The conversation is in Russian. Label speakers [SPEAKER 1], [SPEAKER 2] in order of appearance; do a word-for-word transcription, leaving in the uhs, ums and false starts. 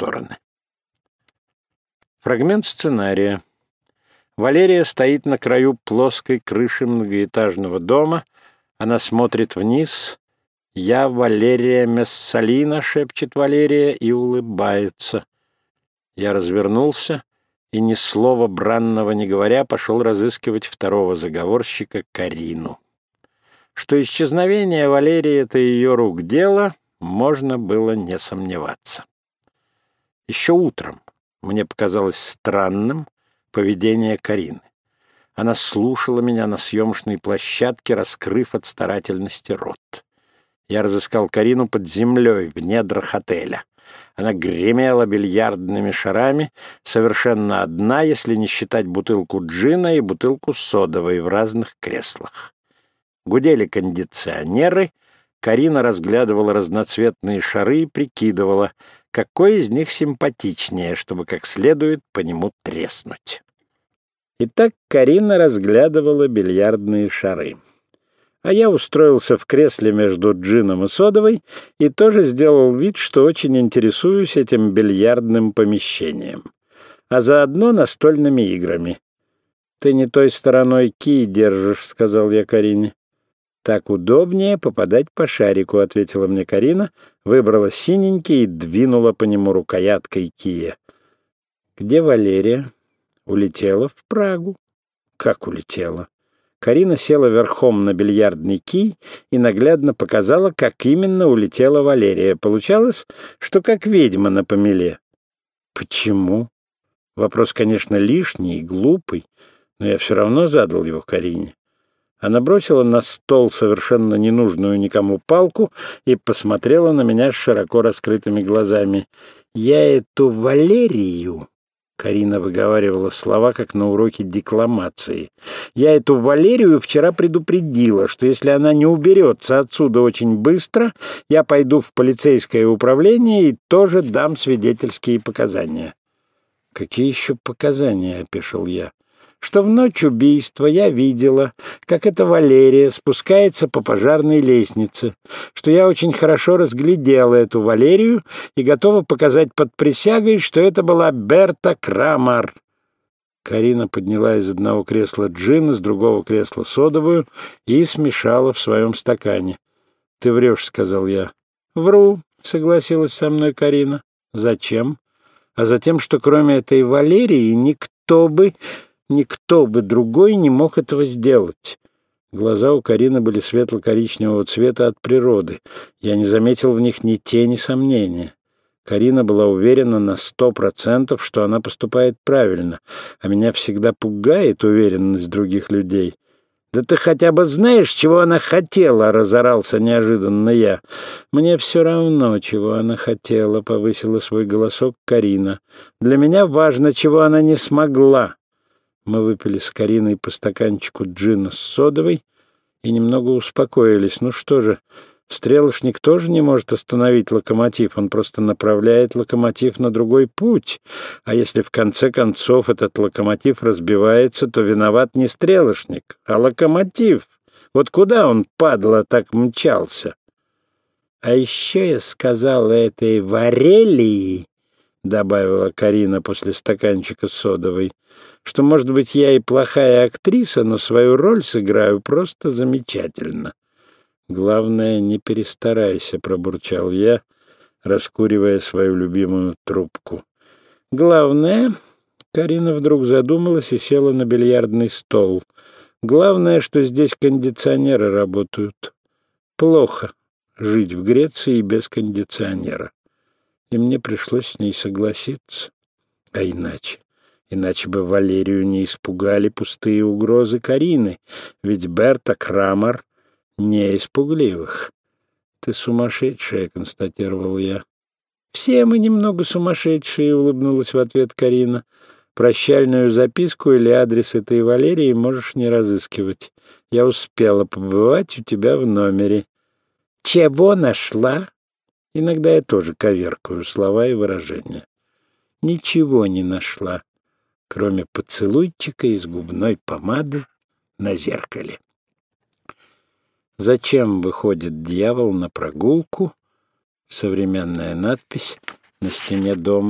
[SPEAKER 1] стороны. Фрагмент сценария. Валерия стоит на краю плоской крыши многоэтажного дома. Она смотрит вниз. «Я Валерия Мессалина», — шепчет Валерия и улыбается. Я развернулся и, ни слова бранного не говоря, пошел разыскивать второго заговорщика, Карину. Что исчезновение Валерии — это ее рук дело, можно было не сомневаться. Еще утром мне показалось странным поведение Карины. Она слушала меня на съемочной площадке, раскрыв от старательности рот. Я разыскал Карину под землей в недрах отеля. Она гремела бильярдными шарами, совершенно одна, если не считать бутылку джина и бутылку содовой в разных креслах. Гудели кондиционеры. Карина разглядывала разноцветные шары и прикидывала, какой из них симпатичнее, чтобы как следует по нему треснуть. Итак, Карина разглядывала бильярдные шары. А я устроился в кресле между джином и содовой и тоже сделал вид, что очень интересуюсь этим бильярдным помещением, а заодно настольными играми. «Ты не той стороной кий держишь», — сказал я Карине. «Так удобнее попадать по шарику», — ответила мне Карина, выбрала синенький и двинула по нему рукояткой кия. «Где Валерия?» «Улетела в Прагу». «Как улетела?» Карина села верхом на бильярдный кий и наглядно показала, как именно улетела Валерия. Получалось, что как ведьма на помеле. «Почему?» Вопрос, конечно, лишний и глупый, но я все равно задал его Карине. Она бросила на стол совершенно ненужную никому палку и посмотрела на меня с широко раскрытыми глазами. «Я эту Валерию...» Карина выговаривала слова, как на уроке декламации. «Я эту Валерию вчера предупредила, что если она не уберется отсюда очень быстро, я пойду в полицейское управление и тоже дам свидетельские показания». «Какие еще показания?» — опешил я. «Что в ночь убийства я видела, как эта Валерия спускается по пожарной лестнице, что я очень хорошо разглядела эту Валерию и готова показать под присягой, что это была Берта Крамар». Карина подняла из одного кресла джин, из другого кресла содовую и смешала в своем стакане. «Ты врешь», — сказал я. «Вру», — согласилась со мной Карина. «Зачем?» «А затем, что кроме этой Валерии никто бы...» Никто бы другой не мог этого сделать. Глаза у Карины были светло-коричневого цвета от природы. Я не заметил в них ни тени сомнения. Карина была уверена на сто процентов, что она поступает правильно, а меня всегда пугает уверенность других людей. «Да ты хотя бы знаешь, чего она хотела?» — разорался неожиданно я. «Мне все равно, чего она хотела», — повысила свой голосок Карина. «Для меня важно, чего она не смогла». Мы выпили с Кариной по стаканчику джина с содовой и немного успокоились. Ну что же, стрелочник тоже не может остановить локомотив, он просто направляет локомотив на другой путь. А если в конце концов этот локомотив разбивается, то виноват не стрелочник, а локомотив. Вот куда он, падла, так мчался? А еще я сказала этой Варелии, — добавила Карина после стаканчика содовой, — что, может быть, я и плохая актриса, но свою роль сыграю просто замечательно. «Главное, не перестарайся», — пробурчал я, раскуривая свою любимую трубку. «Главное...» — Карина вдруг задумалась и села на бильярдный стол. «Главное, что здесь кондиционеры работают. Плохо жить в Греции без кондиционера». И мне пришлось с ней согласиться. А иначе? Иначе бы Валерию не испугали пустые угрозы Карины, ведь Берта Крамар не испугливых. «Ты сумасшедшая», — констатировал я. «Все мы немного сумасшедшие», — улыбнулась в ответ Карина. «Прощальную записку или адрес этой Валерии можешь не разыскивать. Я успела побывать у тебя в номере». «Чего нашла?» Иногда я тоже коверкаю слова и выражения. «Ничего не нашла, кроме поцелуйчика из губной помады на зеркале». «Зачем выходит дьявол на прогулку?» Современная надпись на стене дома.